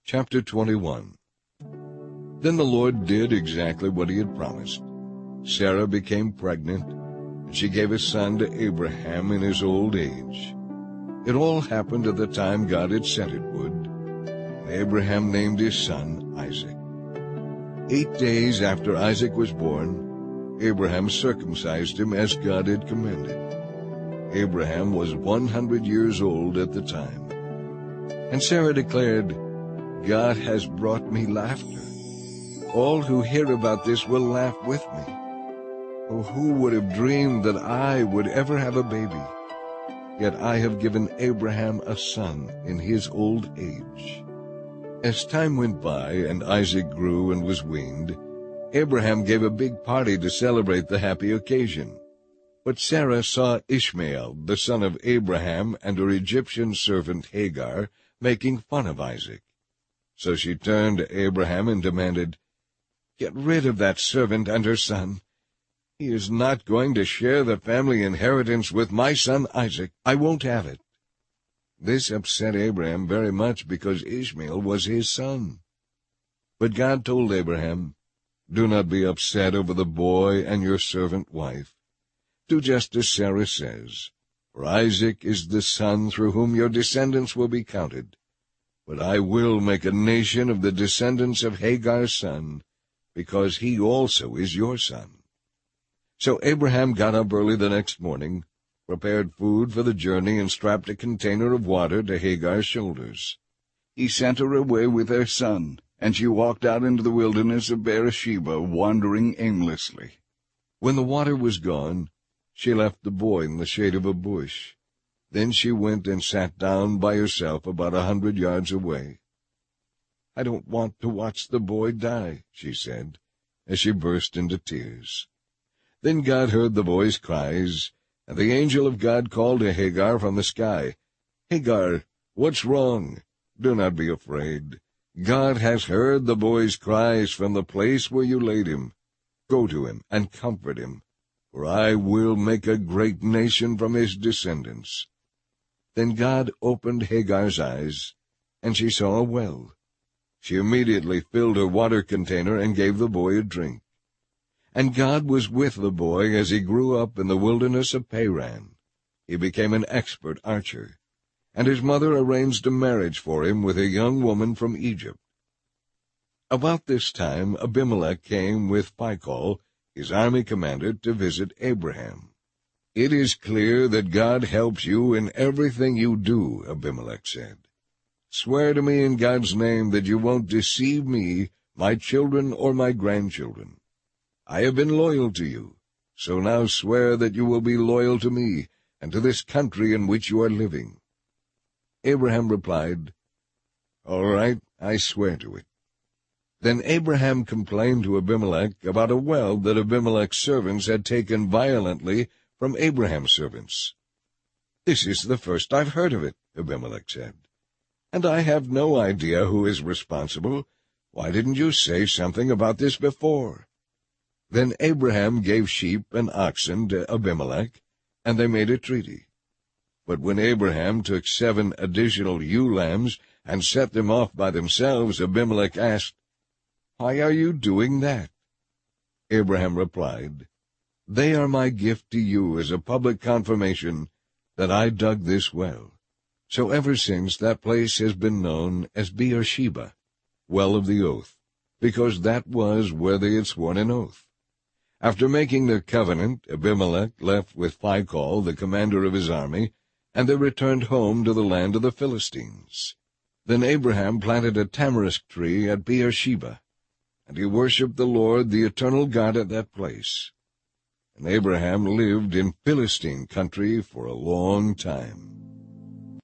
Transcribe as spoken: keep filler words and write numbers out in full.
Chapter twenty-one. Then the Lord did exactly what he had promised. Sarah became pregnant, and she gave a son to Abraham in his old age. It all happened at the time God had said it would. And Abraham named his son Isaac. Eight days after Isaac was born, Abraham circumcised him as God had commanded. Abraham was one hundred years old at the time. And Sarah declared, "God has brought me laughter. All who hear about this will laugh with me. Oh, who would have dreamed that I would ever have a baby? Yet I have given Abraham a son in his old age." As time went by and Isaac grew and was weaned, Abraham gave a big party to celebrate the happy occasion. But Sarah saw Ishmael, the son of Abraham, and her Egyptian servant Hagar, making fun of Isaac. So she turned to Abraham and demanded, "Get rid of that servant and her son. He is not going to share the family inheritance with my son Isaac. I won't have it." This upset Abraham very much because Ishmael was his son. But God told Abraham, "Do not be upset over the boy and your servant wife. Do just as Sarah says, for Isaac is the son through whom your descendants will be counted. But I will make a nation of the descendants of Hagar's son, because he also is your son." So Abraham got up early the next morning, prepared food for the journey, and strapped a container of water to Hagar's shoulders. He sent her away with her son, and she walked out into the wilderness of Beersheba, wandering aimlessly. When the water was gone, she left the boy in the shade of a bush. Then she went and sat down by herself about a hundred yards away. "I don't want to watch the boy die," she said, as she burst into tears. Then God heard the boy's cries, and the angel of God called to Hagar from the sky, "Hagar, what's wrong? Do not be afraid. God has heard the boy's cries from the place where you laid him. Go to him and comfort him, for I will make a great nation from his descendants." Then God opened Hagar's eyes, and she saw a well. She immediately filled her water container and gave the boy a drink. And God was with the boy as he grew up in the wilderness of Paran. He became an expert archer, and his mother arranged a marriage for him with a young woman from Egypt. About this time Abimelech came with Phicol, his army commander, to visit Abraham. "It is clear that God helps you in everything you do," Abimelech said. "Swear to me in God's name that you won't deceive me, my children, or my grandchildren. I have been loyal to you, so now swear that you will be loyal to me and to this country in which you are living." Abraham replied, "All right, I swear to it." Then Abraham complained to Abimelech about a well that Abimelech's servants had taken violently from Abraham's servants. "This is the first I've heard of it," Abimelech said, "and I have no idea who is responsible. Why didn't you say something about this before?" Then Abraham gave sheep and oxen to Abimelech, and they made a treaty. But when Abraham took seven additional ewe lambs and set them off by themselves, Abimelech asked, "Why are you doing that?" Abraham replied, "They are my gift to you as a public confirmation that I dug this well." So ever since that place has been known as Beersheba, Well of the Oath, because that was where they had sworn an oath. After making their covenant, Abimelech left with Phicol, the commander of his army, and they returned home to the land of the Philistines. Then Abraham planted a tamarisk tree at Beersheba, and he worshipped the Lord, the eternal God, at that place. And Abraham lived in Philistine country for a long time.